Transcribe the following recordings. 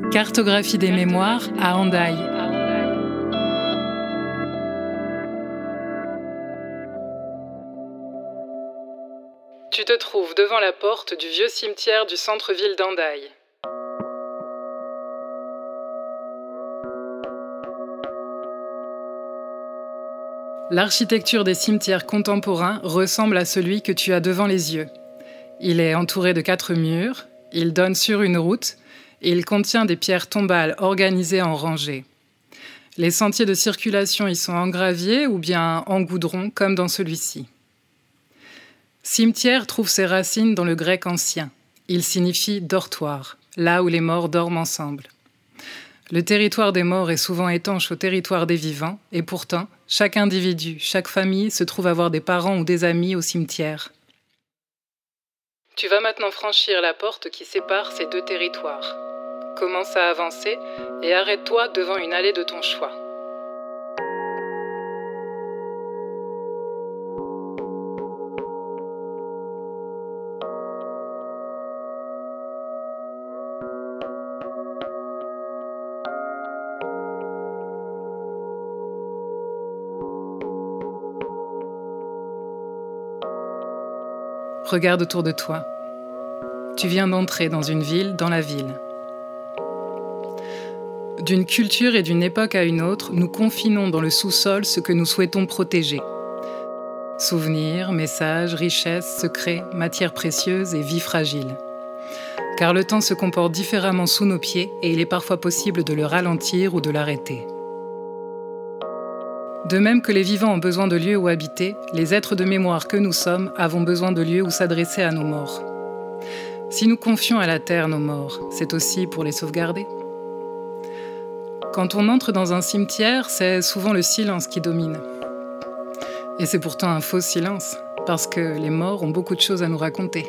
Cartographie des mémoires à Hendaye. Tu te trouves devant la porte du vieux cimetière du centre-ville d'Hendaye. L'architecture des cimetières contemporains ressemble à celui que tu as devant les yeux. Il est entouré de 4 murs, il donne sur une route et il contient des pierres tombales organisées en rangées. Les sentiers de circulation y sont en gravier ou bien en goudron comme dans celui-ci. Cimetière trouve ses racines dans le grec ancien. Il signifie dortoir, là où les morts dorment ensemble. Le territoire des morts est souvent étanche au territoire des vivants, et pourtant, chaque individu, chaque famille se trouve avoir des parents ou des amis au cimetière. Tu vas maintenant franchir la porte qui sépare ces 2 territoires. Commence à avancer et arrête-toi devant une allée de ton choix. Regarde autour de toi. Tu viens d'entrer dans une ville, dans la ville. D'une culture et d'une époque à une autre, nous confinons dans le sous-sol ce que nous souhaitons protéger. Souvenirs, messages, richesses, secrets, matières précieuses et vies fragiles. Car le temps se comporte différemment sous nos pieds et il est parfois possible de le ralentir ou de l'arrêter. De même que les vivants ont besoin de lieux où habiter, les êtres de mémoire que nous sommes avons besoin de lieux où s'adresser à nos morts. Si nous confions à la terre nos morts, c'est aussi pour les sauvegarder. Quand on entre dans un cimetière, c'est souvent le silence qui domine. Et c'est pourtant un faux silence, parce que les morts ont beaucoup de choses à nous raconter.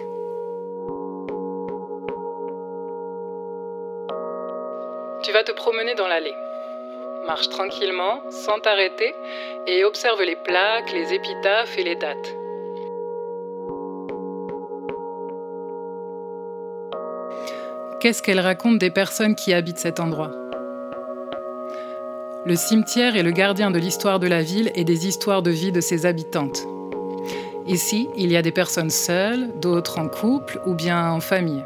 Tu vas te promener dans l'allée. Marche tranquillement, sans t'arrêter, et observe les plaques, les épitaphes et les dates. Qu'est-ce qu'elles racontent des personnes qui habitent cet endroit ? Le cimetière est le gardien de l'histoire de la ville et des histoires de vie de ses habitantes. Ici, il y a des personnes seules, d'autres en couple ou bien en famille.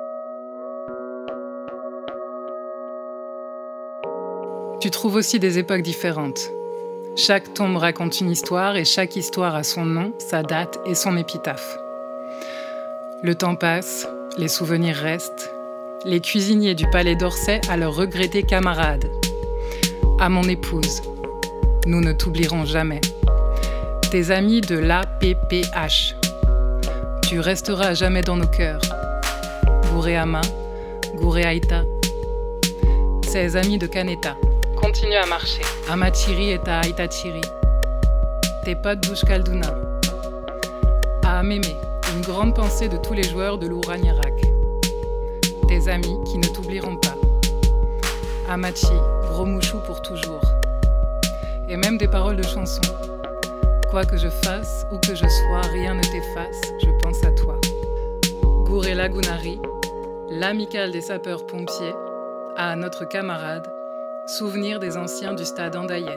Tu trouves aussi des époques différentes. Chaque tombe raconte une histoire et chaque histoire a son nom, sa date et son épitaphe. Le temps passe, les souvenirs restent. Les cuisiniers du palais d'Orsay à leurs regrettés camarades. À mon épouse, nous ne t'oublierons jamais. Tes amis de l'APPH. Tu resteras à jamais dans nos cœurs. Gouréama, Gouréaïta. Ces amis de Kaneta. Continue à marcher. Amachiri et à Aitachiri. Tes potes d'Ouchkalduna. À Mémé, une grande pensée de tous les joueurs de l'Ouraniarak. Tes amis qui ne t'oublieront pas. Amachi, gros mouchou pour toujours. Et même des paroles de chansons. Quoi que je fasse, où que je sois, rien ne t'efface, je pense à toi. Gouré Lagunari, l'amicale des sapeurs-pompiers, à notre camarade, souvenir des anciens du stade hendayais.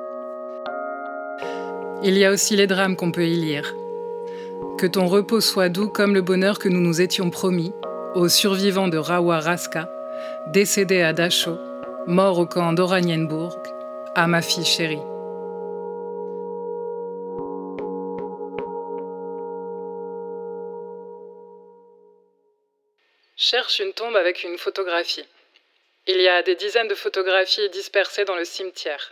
Il y a aussi les drames qu'on peut y lire. Que ton repos soit doux comme le bonheur que nous nous étions promis, aux survivants de Rawa Raska, décédés à Dachau, morts au camp d'Oranienburg, à ma fille chérie. Cherche une tombe avec une photographie. Il y a des dizaines de photographies dispersées dans le cimetière.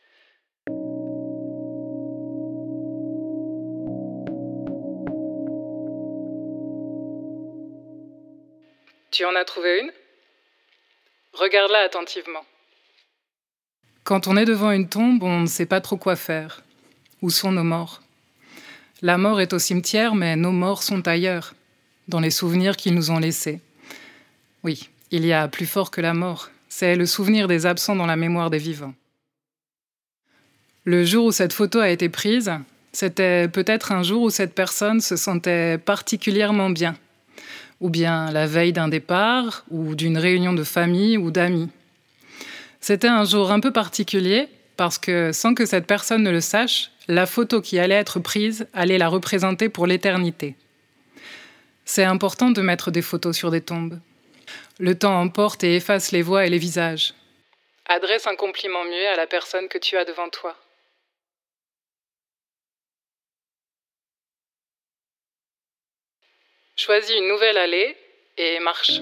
Tu en as trouvé une ? Regarde-la attentivement. Quand on est devant une tombe, on ne sait pas trop quoi faire. Où sont nos morts ? La mort est au cimetière, mais nos morts sont ailleurs, dans les souvenirs qu'ils nous ont laissés. Oui, il y a plus fort que la mort. C'est le souvenir des absents dans la mémoire des vivants. Le jour où cette photo a été prise, c'était peut-être un jour où cette personne se sentait particulièrement bien, ou bien la veille d'un départ, ou d'une réunion de famille ou d'amis. C'était un jour un peu particulier, parce que sans que cette personne ne le sache, la photo qui allait être prise allait la représenter pour l'éternité. C'est important de mettre des photos sur des tombes. Le temps emporte et efface les voix et les visages. Adresse un compliment muet à la personne que tu as devant toi. Choisis une nouvelle allée et marche.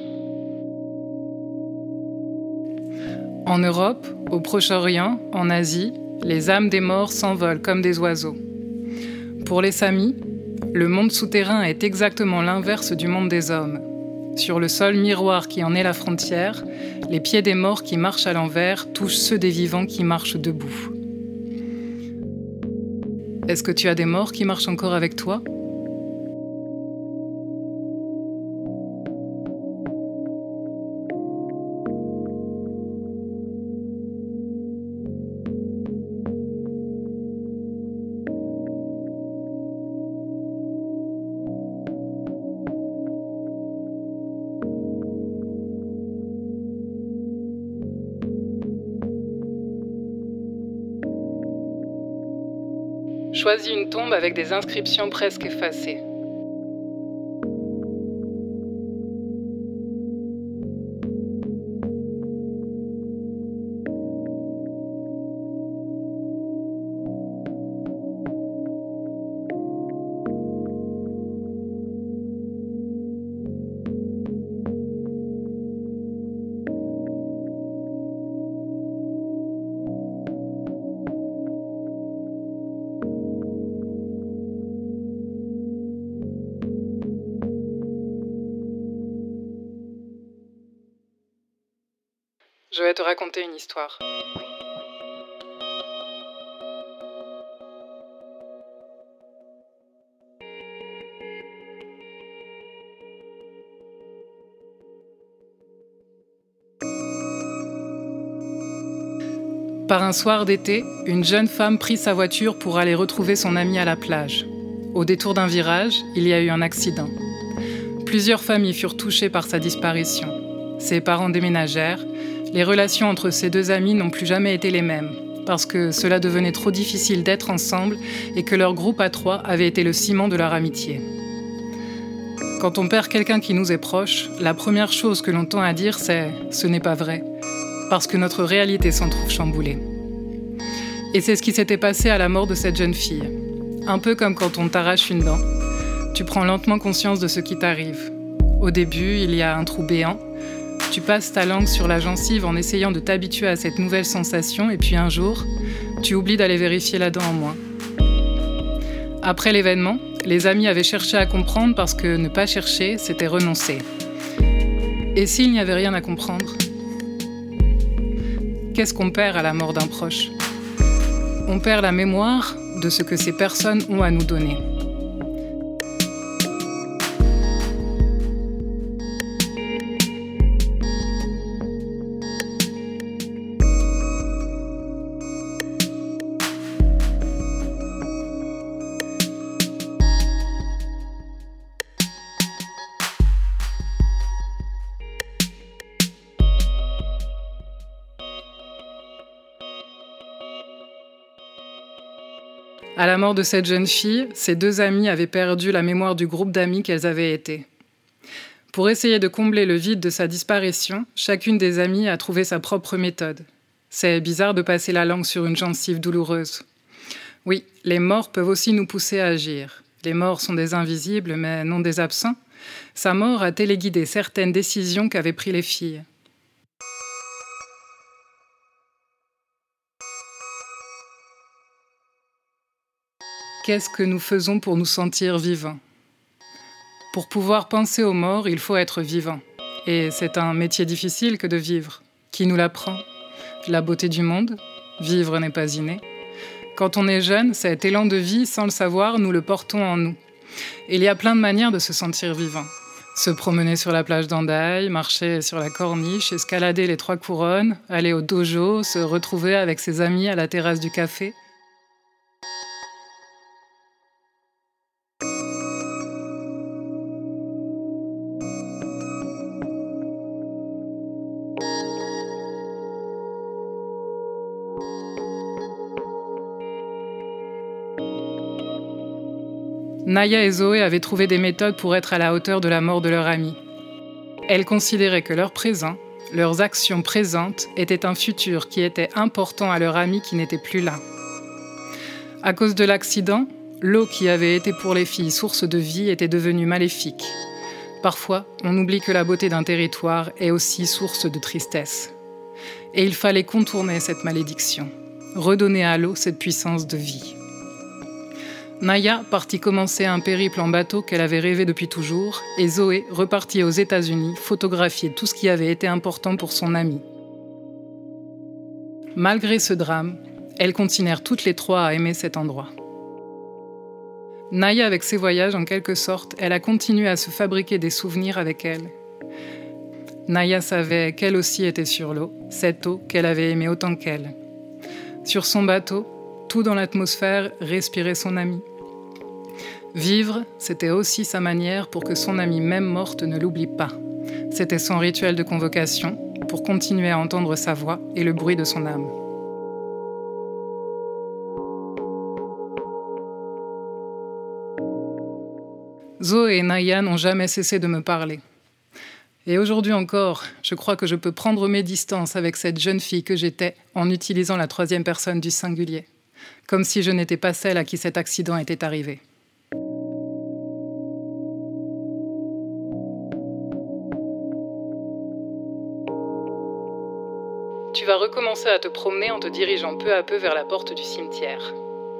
En Europe, au Proche-Orient, en Asie, les âmes des morts s'envolent comme des oiseaux. Pour les Samis, le monde souterrain est exactement l'inverse du monde des hommes. Sur le sol miroir qui en est la frontière, les pieds des morts qui marchent à l'envers touchent ceux des vivants qui marchent debout. Est-ce que tu as des morts qui marchent encore avec toi ? Choisis une tombe avec des inscriptions presque effacées. Je vais te raconter une histoire. Par un soir d'été, une jeune femme prit sa voiture pour aller retrouver son amie à la plage. Au détour d'un virage, il y a eu un accident. Plusieurs familles furent touchées par sa disparition. Ses parents déménagèrent. Les relations entre ces deux amis n'ont plus jamais été les mêmes, parce que cela devenait trop difficile d'être ensemble et que leur groupe à trois avait été le ciment de leur amitié. Quand on perd quelqu'un qui nous est proche, la première chose que l'on tend à dire, c'est « ce n'est pas vrai », parce que notre réalité s'en trouve chamboulée. Et c'est ce qui s'était passé à la mort de cette jeune fille. Un peu comme quand on t'arrache une dent. Tu prends lentement conscience de ce qui t'arrive. Au début, il y a un trou béant. Tu passes ta langue sur la gencive en essayant de t'habituer à cette nouvelle sensation et puis un jour, tu oublies d'aller vérifier la dent en moins. Après l'événement, les amis avaient cherché à comprendre parce que ne pas chercher, c'était renoncer. Et s'il n'y avait rien à comprendre ? Qu'est-ce qu'on perd à la mort d'un proche ? On perd la mémoire de ce que ces personnes ont à nous donner. À la mort de cette jeune fille, ses deux amies avaient perdu la mémoire du groupe d'amis qu'elles avaient été. Pour essayer de combler le vide de sa disparition, chacune des amies a trouvé sa propre méthode. C'est bizarre de passer la langue sur une gencive douloureuse. Oui, les morts peuvent aussi nous pousser à agir. Les morts sont des invisibles, mais non des absents. Sa mort a téléguidé certaines décisions qu'avaient prises les filles. Qu'est-ce que nous faisons pour nous sentir vivants ? Pour pouvoir penser aux morts, il faut être vivant. Et c'est un métier difficile que de vivre. Qui nous l'apprend ? La beauté du monde ? Vivre n'est pas inné. Quand on est jeune, cet élan de vie, sans le savoir, nous le portons en nous. Et il y a plein de manières de se sentir vivant. Se promener sur la plage d'Hendaye, marcher sur la corniche, escalader les 3 couronnes, aller au dojo, se retrouver avec ses amis à la terrasse du café. Naya et Zoé avaient trouvé des méthodes pour être à la hauteur de la mort de leur ami. Elles considéraient que leur présent, leurs actions présentes, étaient un futur qui était important à leur ami qui n'était plus là. À cause de l'accident, l'eau qui avait été pour les filles source de vie était devenue maléfique. Parfois, on oublie que la beauté d'un territoire est aussi source de tristesse. Et il fallait contourner cette malédiction, redonner à l'eau cette puissance de vie. Naya partit commencer un périple en bateau qu'elle avait rêvé depuis toujours, et Zoé repartit aux États-Unis photographier tout ce qui avait été important pour son amie. Malgré ce drame, elles continuèrent toutes les trois à aimer cet endroit. Naya, avec ses voyages, en quelque sorte, elle a continué à se fabriquer des souvenirs avec elle. Naya savait qu'elle aussi était sur l'eau, cette eau qu'elle avait aimée autant qu'elle. Sur son bateau, tout dans l'atmosphère respirait son amie. Vivre, c'était aussi sa manière pour que son amie, même morte, ne l'oublie pas. C'était son rituel de convocation pour continuer à entendre sa voix et le bruit de son âme. Zoé et Naya n'ont jamais cessé de me parler. Et aujourd'hui encore, je crois que je peux prendre mes distances avec cette jeune fille que j'étais en utilisant la troisième personne du singulier, comme si je n'étais pas celle à qui cet accident était arrivé. Tu vas recommencer à te promener en te dirigeant peu à peu vers la porte du cimetière.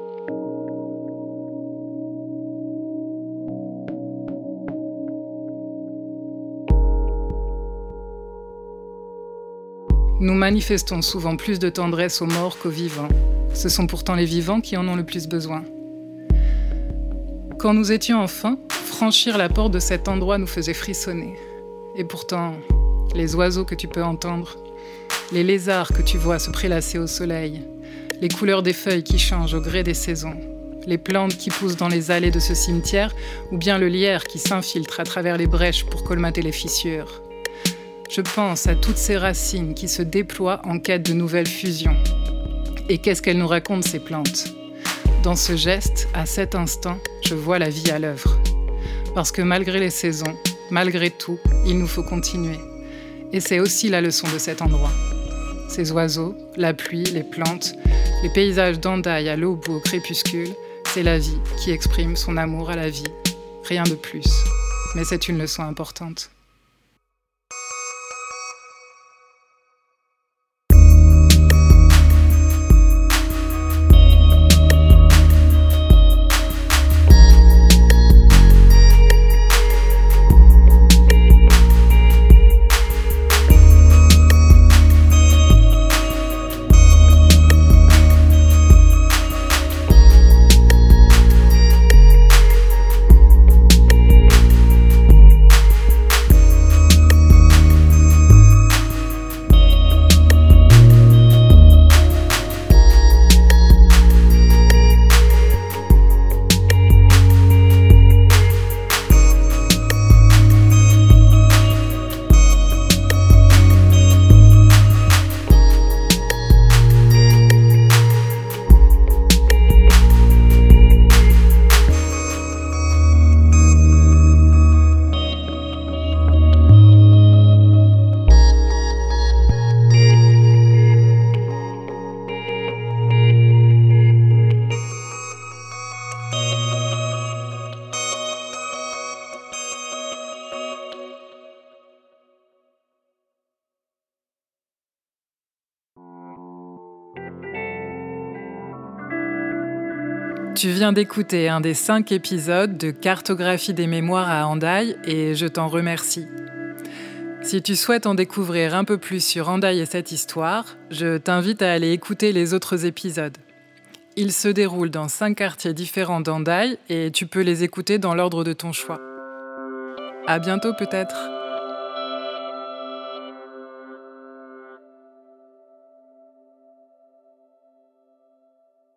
Nous manifestons souvent plus de tendresse aux morts qu'aux vivants. Ce sont pourtant les vivants qui en ont le plus besoin. Quand nous étions enfants, franchir la porte de cet endroit nous faisait frissonner. Et pourtant, les oiseaux que tu peux entendre, les lézards que tu vois se prélasser au soleil, les couleurs des feuilles qui changent au gré des saisons, les plantes qui poussent dans les allées de ce cimetière, ou bien le lierre qui s'infiltre à travers les brèches pour colmater les fissures. Je pense à toutes ces racines qui se déploient en quête de nouvelles fusions. Et qu'est-ce qu'elles nous racontent, ces plantes ? Dans ce geste, à cet instant, je vois la vie à l'œuvre. Parce que malgré les saisons, malgré tout, il nous faut continuer. Et c'est aussi la leçon de cet endroit. Ces oiseaux, la pluie, les plantes, les paysages d'Hendaye à l'aube ou au crépuscule, c'est la vie qui exprime son amour à la vie. Rien de plus. Mais c'est une leçon importante. Tu viens d'écouter un des 5 épisodes de Cartographie des mémoires à Hendaye et je t'en remercie. Si tu souhaites en découvrir un peu plus sur Hendaye et cette histoire, je t'invite à aller écouter les autres épisodes. Ils se déroulent dans 5 quartiers différents d'Hendaye et tu peux les écouter dans l'ordre de ton choix. À bientôt peut-être.